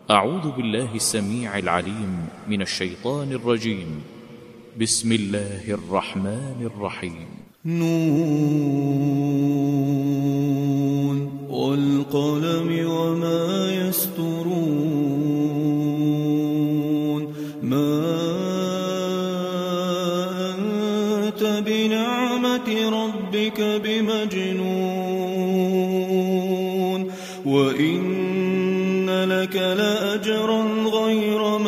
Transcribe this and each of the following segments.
أعوذ بالله السميع العليم من الشيطان الرجيم. بسم الله الرحمن الرحيم. نون والقلم وما يسطرون ما أنت بنعمة ربك بمجنون وإن لك لأجرا غير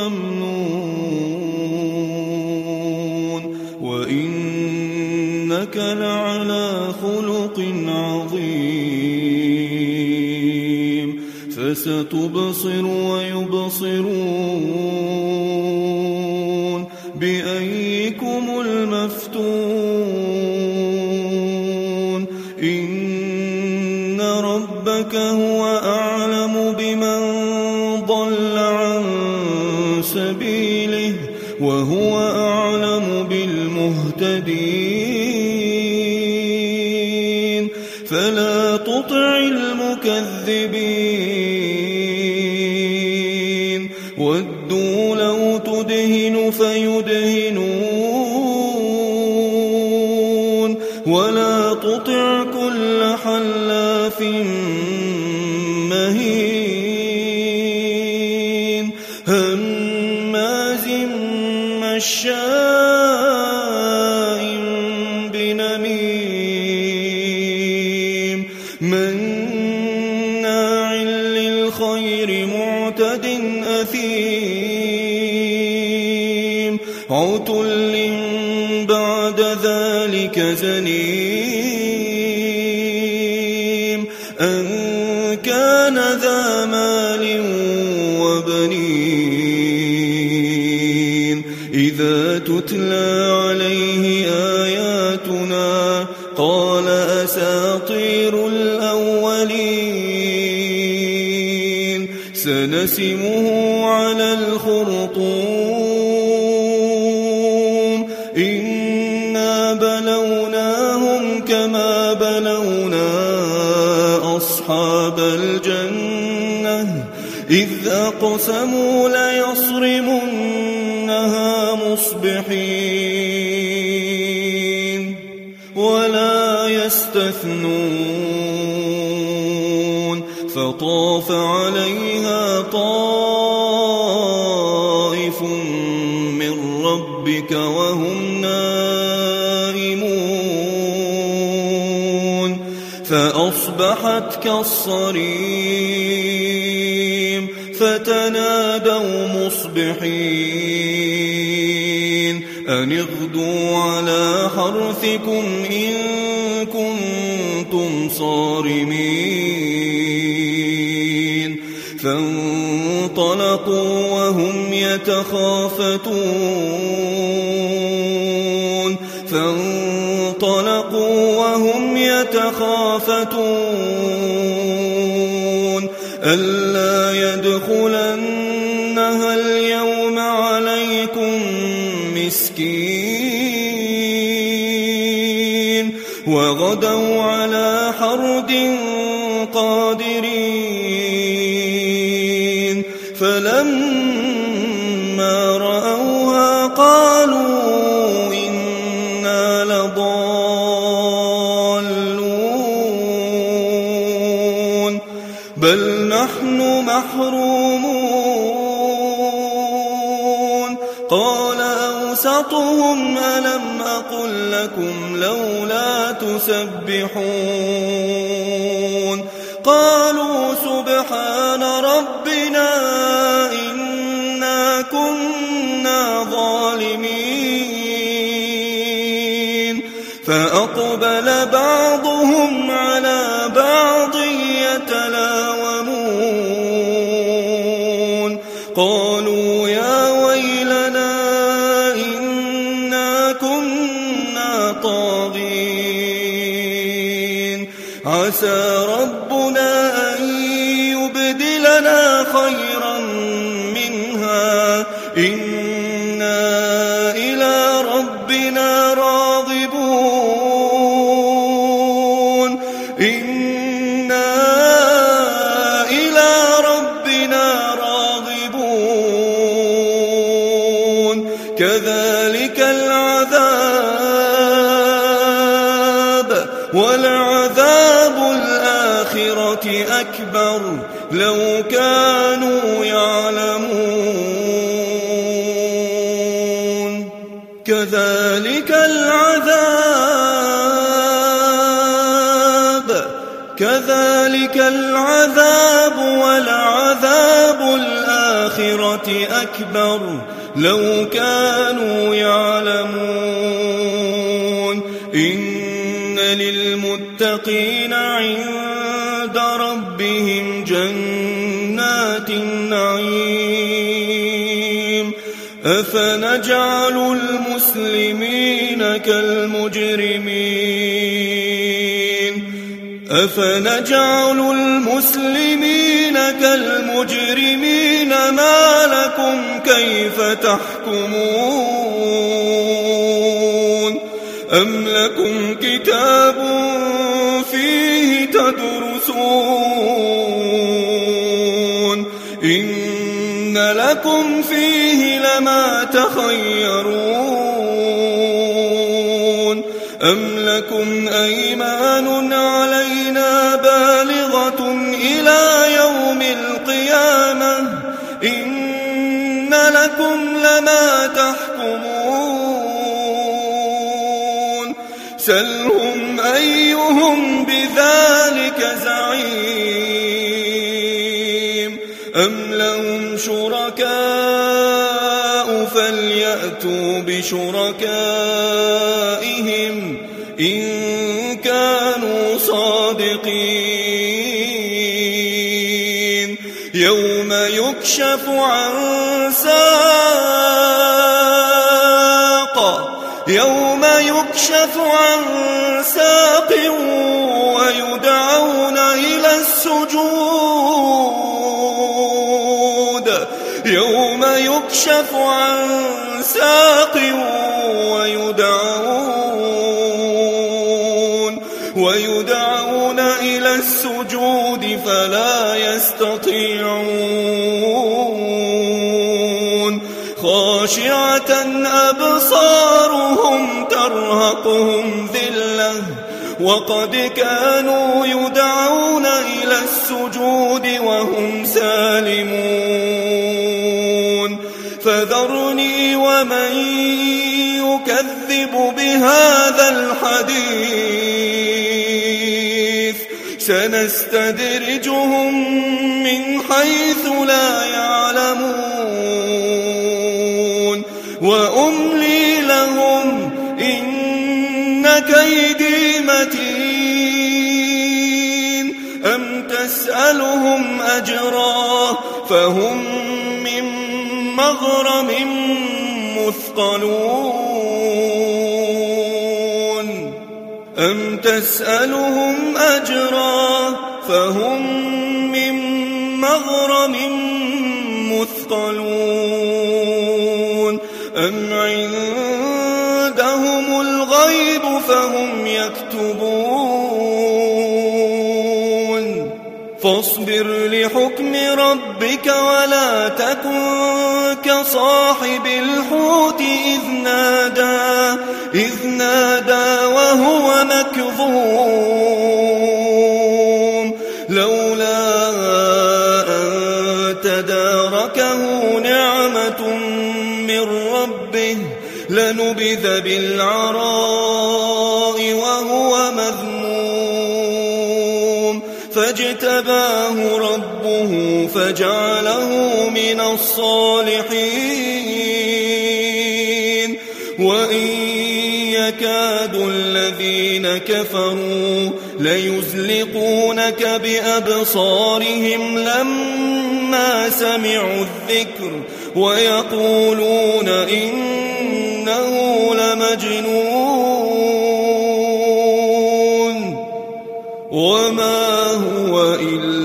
ممنون وإنك لعلى خلق عظيم فستبصر ويبصرون بأيكم المفتون إن ربك هو أعلم بمن ضل عن سبيله وهو أعلم بالمهتدين فلا تطع المكذبين ودوا لو تدهن فيدهنون ولا تطع كل حلاف مهين هماز مشاء بنميم مناع للخير معتد أثيم عتل بعد ذلك زنيم أن كان ذا مال وبنين إذا تتلى عليه آياتنا قال أساطير الأولين سنسمه على الخرطوم إنا بلوناهم كما بلونا أصحاب الجنة إذ أقسموا ليصرمنها مصبحين ولا يستثنون فطاف عليها طائف من ربك وهم نائمون فأصبحت كالصريم فتنادوا مصبحين أن اغدوا على حرثكم إن كنتم صارمين فانطلقوا وهم يتخافتون ألا يدخلنها اليوم عليكم مسكين وغدوا على حرد قادرين فلما رأوها قالوا إنا لضالون بل نحن محرومون قال أوسطهم ألم أقل لكم لولا تسبحون قالوا سبحان ربنا إنا كنا ظالمين فأقبل بعضهم على بعض يتلاومون قالوا يا ويلنا إنا كنا طاغين عسى ربنا أن يبدلنا خيرا منها إنا إلى ربنا راغبون إنا إلى ربنا راغبون كذلك العذاب ولعذاب الآخرة أكبر لو كانوا يعلمون كذلك العذاب ولعذاب الآخرة أكبر لو كانوا يعلمون إن للمتقين عند ربهم جنات النعيم أفنجعل المسلمين كالمجرمين ما لكم كيف تحكمون أم لكم كتاب فيه تدرسون إن لكم فيه لما تخيرون أم لكم أيمان علينا بالغة إلى يوم القيامة إن لكم لما تحكمون سلهم أيهم بذلك زعيم أم لهم شركاء فليأتوا بشركائهم إن كانوا صادقين يوم يكشف عن ساق ويدعون إلى السجود فلا يستطيعون خاشعة أبصارهم ترهقهم ذلة وقد كانوا يدعون إلى السجود وهم سالمون فذرني ومن يكذب بهذا الحديث سنستدرجهم من حيث لا يعلمون وأملي لهم إن كيدي متين أم تسألهم أجرا فهم من مغرم مثقلون أم تسألهم أجرا فهم من مغرم مثقلون أم عندهم الغيب فهم يكتبون فاصبر لحكم ربك ولا تكن كصاحب الحوت إذ نادى وهو مكظوم لولا أن تداركه نعمة من ربه لنبذ بالعراء وهو مذموم فاجتباه ربه فجعله من الصالحين وإن يكاد الذين كفروا ليزلقونك بأبصارهم لما سمعوا الذكر ويقولون إنه لمجنون وما هو إلا